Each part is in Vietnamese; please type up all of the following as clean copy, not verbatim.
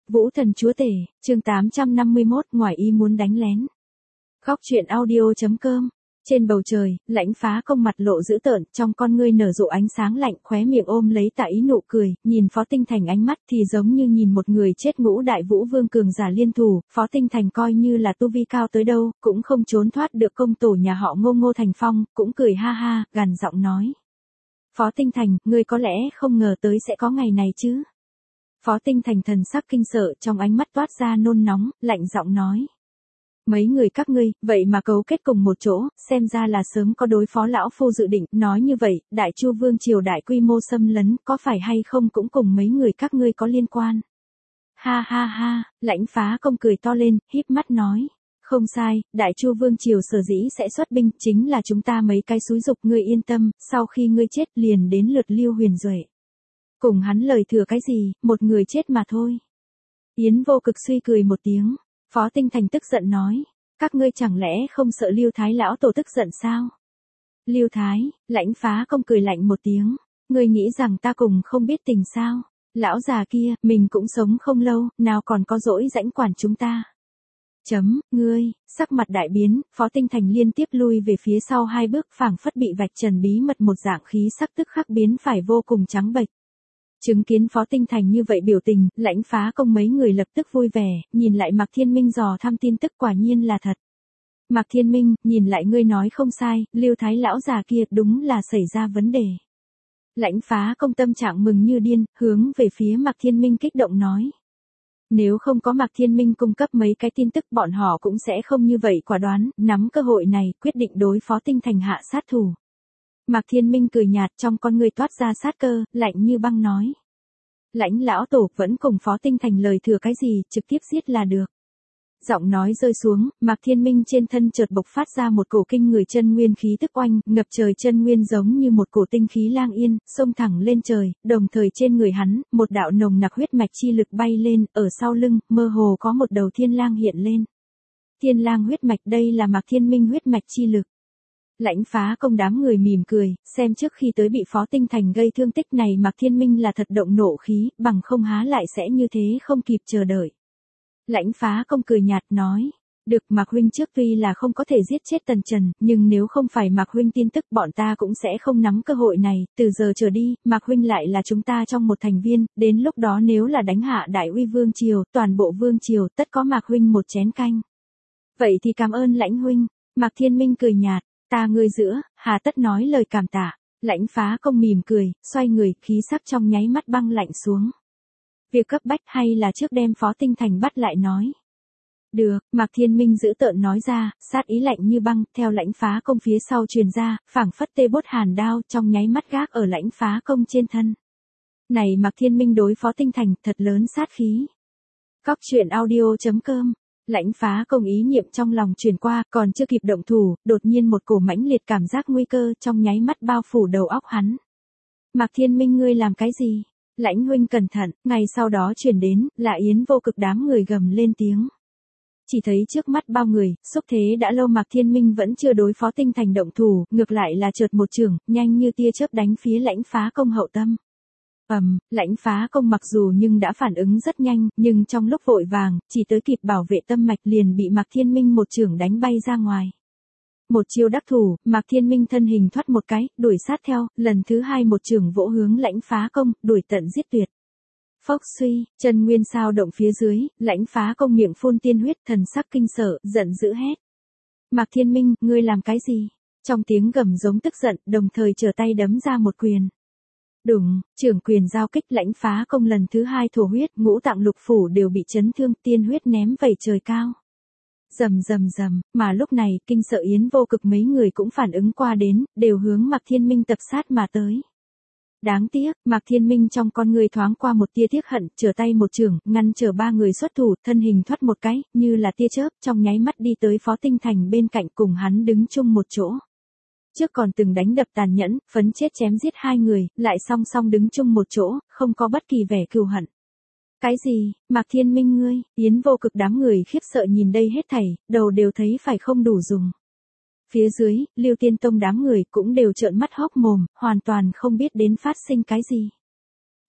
Vũ thần chúa tể, chương 851, ngoài ý muốn đánh lén. Góc truyện audio.com. Trên bầu trời, Lãnh Phá Công mặt lộ dữ tợn, trong con ngươi nở rộ ánh sáng lạnh, khóe miệng ôm lấy Tạ Ý nụ cười, nhìn Phó Tinh Thành ánh mắt thì giống như nhìn một người chết ngũ đại vũ vương cường giả liên thủ. Phó Tinh Thành coi như là tu vi cao tới đâu, cũng không trốn thoát được công tổ nhà họ Ngô Ngô Thành Phong, cũng cười ha ha, gằn giọng nói. Phó Tinh Thành, ngươi có lẽ không ngờ tới sẽ có ngày này chứ? Phó Tinh Thành thần sắc kinh sợ, trong ánh mắt toát ra nôn nóng, lạnh giọng nói. Mấy người các ngươi, vậy mà cấu kết cùng một chỗ, xem ra là sớm có đối phó lão phu dự định, nói như vậy, Đại Chu Vương triều đại quy mô xâm lấn, có phải hay không cũng cùng mấy người các ngươi có liên quan. Ha ha ha, Lãnh Phá Công cười to lên, híp mắt nói. Không sai, Đại Chu Vương triều sở dĩ sẽ xuất binh, chính là chúng ta mấy cái xúi dục, ngươi yên tâm, sau khi ngươi chết liền đến lượt Lưu Huyền Duệ. Cùng hắn lời thừa cái gì, một người chết mà thôi. Yến Vô Cực suy cười một tiếng. Phó Tinh Thành tức giận nói. Các ngươi chẳng lẽ không sợ Lưu Thái lão tổ tức giận sao? Lưu Thái, Lãnh Phá Công cười lạnh một tiếng. Ngươi nghĩ rằng ta cùng không biết tình sao? Lão già kia, mình cũng sống không lâu, nào còn có dỗi rãnh quản chúng ta. Ngươi, sắc mặt đại biến, Phó Tinh Thành liên tiếp lui về phía sau hai bước, phảng phất bị vạch trần bí mật một dạng khí sắc tức khắc biến phải vô cùng trắng bệch. Chứng kiến Phó Tinh Thành như vậy biểu tình, Lãnh Phá Công mấy người lập tức vui vẻ, nhìn lại Mạc Thiên Minh dò thăm tin tức quả nhiên là thật. Mạc Thiên Minh, nhìn lại ngươi nói không sai, Lưu Thái lão già kia đúng là xảy ra vấn đề. Lãnh Phá Công tâm trạng mừng như điên, hướng về phía Mạc Thiên Minh kích động nói. Nếu không có Mạc Thiên Minh cung cấp mấy cái tin tức bọn họ cũng sẽ không như vậy quả đoán, nắm cơ hội này, quyết định đối Phó Tinh Thành hạ sát thủ. Mạc Thiên Minh cười nhạt, trong con người toát ra sát cơ, lạnh như băng nói. Lãnh lão tổ vẫn cùng Phó Tinh Thành lời thừa cái gì, trực tiếp giết là được. Giọng nói rơi xuống, Mạc Thiên Minh trên thân chợt bộc phát ra một cổ kinh người chân nguyên khí tức oanh, ngập trời chân nguyên giống như một cổ tinh khí lang yên, xông thẳng lên trời, đồng thời trên người hắn, một đạo nồng nặc huyết mạch chi lực bay lên, ở sau lưng, mơ hồ có một đầu thiên lang hiện lên. Thiên lang huyết mạch, đây là Mạc Thiên Minh huyết mạch chi lực. Lãnh Phá Công đám người mỉm cười, xem trước khi tới bị Phó Tinh Thành gây thương tích này Mạc Thiên Minh là thật động nộ khí, bằng không há lại sẽ như thế không kịp chờ đợi. Lãnh Phá Công cười nhạt nói, được Mạc huynh trước tuy là không có thể giết chết Tần Trần, nhưng nếu không phải Mạc huynh tin tức bọn ta cũng sẽ không nắm cơ hội này, từ giờ trở đi, Mạc huynh lại là chúng ta trong một thành viên, đến lúc đó nếu là đánh hạ Đại Uy Vương triều, toàn bộ Vương triều tất có Mạc huynh một chén canh. Vậy thì cảm ơn Lãnh huynh, Mạc Thiên Minh cười nhạt. Ta ngươi giữa, hà tất nói lời cảm tạ. Lãnh Phá Công mỉm cười, xoay người, khí sắc trong nháy mắt băng lạnh xuống. Việc cấp bách hay là trước đem Phó Tinh Thành bắt lại nói. Được, Mạc Thiên Minh giữ tợn nói ra, sát ý lạnh như băng, theo Lãnh Phá Công phía sau truyền ra, phảng phất tê bốt hàn đao, trong nháy mắt gác ở Lãnh Phá Công trên thân. Này Mạc Thiên Minh đối Phó Tinh Thành, thật lớn sát khí. Góc truyện audio.com. Lãnh Phá Công ý niệm trong lòng truyền qua, còn chưa kịp động thủ, đột nhiên một cổ mãnh liệt cảm giác nguy cơ trong nháy mắt bao phủ đầu óc hắn. Mạc Thiên Minh ngươi làm cái gì? Lãnh huynh cẩn thận, ngày sau đó truyền đến, là Yến Vô Cực đám người gầm lên tiếng. Chỉ thấy trước mắt bao người, xúc thế đã lâu Mạc Thiên Minh vẫn chưa đối Phó Tinh Thành động thủ, ngược lại là chợt một chưởng, nhanh như tia chớp đánh phía Lãnh Phá Công hậu tâm. Lãnh Phá Công mặc dù nhưng đã phản ứng rất nhanh, nhưng trong lúc vội vàng, chỉ tới kịp bảo vệ tâm mạch liền bị Mạc Thiên Minh một chưởng đánh bay ra ngoài. Một chiêu đắc thủ, Mạc Thiên Minh thân hình thoát một cái, đuổi sát theo, lần thứ hai một chưởng vỗ hướng Lãnh Phá Công, đuổi tận giết tuyệt. Phốc suy, chân nguyên sao động phía dưới, Lãnh Phá Công miệng phun tiên huyết, thần sắc kinh sợ, giận dữ hét. Mạc Thiên Minh, ngươi làm cái gì? Trong tiếng gầm giống tức giận, đồng thời trở tay đấm ra một quyền. Đùng, trưởng quyền giao kích Lãnh Phá Công lần thứ hai thổ huyết, ngũ tạng lục phủ đều bị chấn thương, tiên huyết ném vẩy trời cao. Rầm rầm rầm, mà lúc này, kinh sợ Yến Vô Cực mấy người cũng phản ứng qua đến, đều hướng Mạc Thiên Minh tập sát mà tới. Đáng tiếc, Mạc Thiên Minh trong con người thoáng qua một tia tiếc hận, trở tay một chưởng, ngăn trở ba người xuất thủ, thân hình thoát một cái, như là tia chớp, trong nháy mắt đi tới Phó Tinh Thành bên cạnh cùng hắn đứng chung một chỗ. Trước còn từng đánh đập tàn nhẫn, phấn chết chém giết hai người, lại song song đứng chung một chỗ, không có bất kỳ vẻ cừu hận. Cái gì, Mạc Thiên Minh ngươi? Yến Vô Cực đám người khiếp sợ nhìn đây hết thảy, đầu đều thấy phải không đủ dùng. Phía dưới, Lưu Tiên Tông đám người cũng đều trợn mắt hốc mồm, hoàn toàn không biết đến phát sinh cái gì.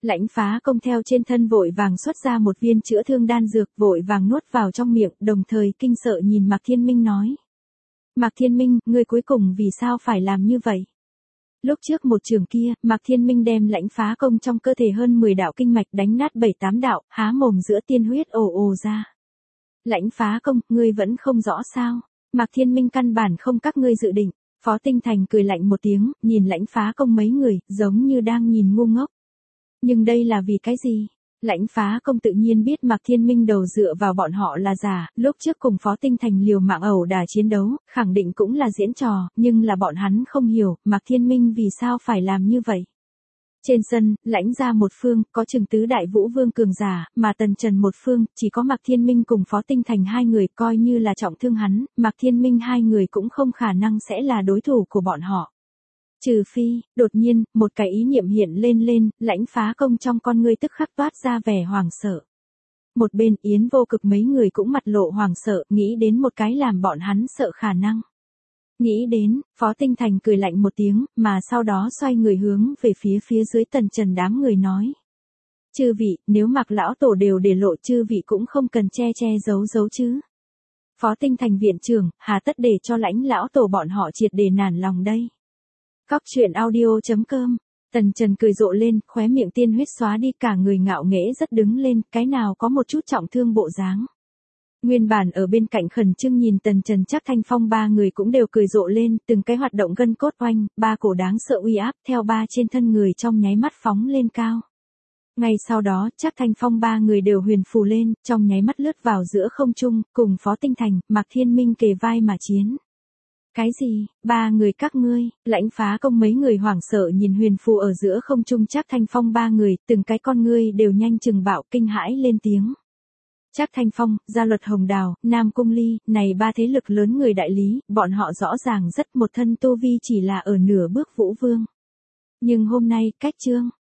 Lãnh Phá Công theo trên thân vội vàng xuất ra một viên chữa thương đan dược, vội vàng nuốt vào trong miệng, đồng thời kinh sợ nhìn Mạc Thiên Minh nói. Mạc Thiên Minh, ngươi cuối cùng vì sao phải làm như vậy? Lúc trước một trường kia, Mạc Thiên Minh đem Lãnh Phá Công trong cơ thể hơn 10 đạo kinh mạch đánh nát 7-8 đạo, há mồm giữa tiên huyết ồ ồ ra. Lãnh Phá Công, ngươi vẫn không rõ sao? Mạc Thiên Minh căn bản không các ngươi dự định. Phó Tinh Thành cười lạnh một tiếng, nhìn Lãnh Phá Công mấy người, giống như đang nhìn ngu ngốc. Nhưng đây là vì cái gì? Lãnh Phá Công tự nhiên biết Mạc Thiên Minh đầu dựa vào bọn họ là giả, lúc trước cùng Phó Tinh Thành liều mạng ẩu đả chiến đấu, khẳng định cũng là diễn trò, nhưng là bọn hắn không hiểu, Mạc Thiên Minh vì sao phải làm như vậy. Trên sân, Lãnh gia một phương, có chừng tứ đại vũ vương cường giả, mà Tần Trần một phương, chỉ có Mạc Thiên Minh cùng Phó Tinh Thành hai người coi như là trọng thương hắn, Mạc Thiên Minh hai người cũng không khả năng sẽ là đối thủ của bọn họ. Trừ phi, đột nhiên, một cái ý niệm hiện lên, Lãnh Phá Công trong con ngươi tức khắc toát ra vẻ hoảng sợ. Một bên Yến Vô Cực mấy người cũng mặt lộ hoảng sợ, nghĩ đến một cái làm bọn hắn sợ khả năng. Nghĩ đến, Phó Tinh Thành cười lạnh một tiếng, mà sau đó xoay người hướng về phía dưới Tần Trần đám người nói. Chư vị, nếu Mạc lão tổ đều để lộ chư vị cũng không cần che giấu chứ. Phó Tinh Thành viện trưởng, hà tất để cho Lãnh lão tổ bọn họ triệt để nản lòng đây. Cóc truyện audio.com. Tần Trần cười rộ lên, khóe miệng tiên huyết xóa đi, cả người ngạo nghễ rất đứng lên, cái nào có một chút trọng thương bộ dáng. Nguyên bản ở bên cạnh khẩn trương nhìn Tần Trần Trác Thanh Phong ba người cũng đều cười rộ lên, từng cái hoạt động gân cốt oanh, ba cổ đáng sợ uy áp theo ba trên thân người trong nháy mắt phóng lên cao. Ngay sau đó, Trác Thanh Phong ba người đều huyền phù lên, trong nháy mắt lướt vào giữa không trung, cùng Phó Tinh Thành, Mạc Thiên Minh kề vai mà chiến. Cái gì, ba người các ngươi? Lãnh Phá Công mấy người hoảng sợ nhìn huyền phù ở giữa không trung Trác Thanh Phong ba người, từng cái con ngươi đều nhanh chừng bạo kinh hãi lên tiếng. Trác Thanh Phong, Gia Luật Hồng Đào, Nam Cung Ly, này ba thế lực lớn người đại lý, bọn họ rõ ràng rất một thân tu vi chỉ là ở nửa bước vũ vương. Nhưng hôm nay, cách chương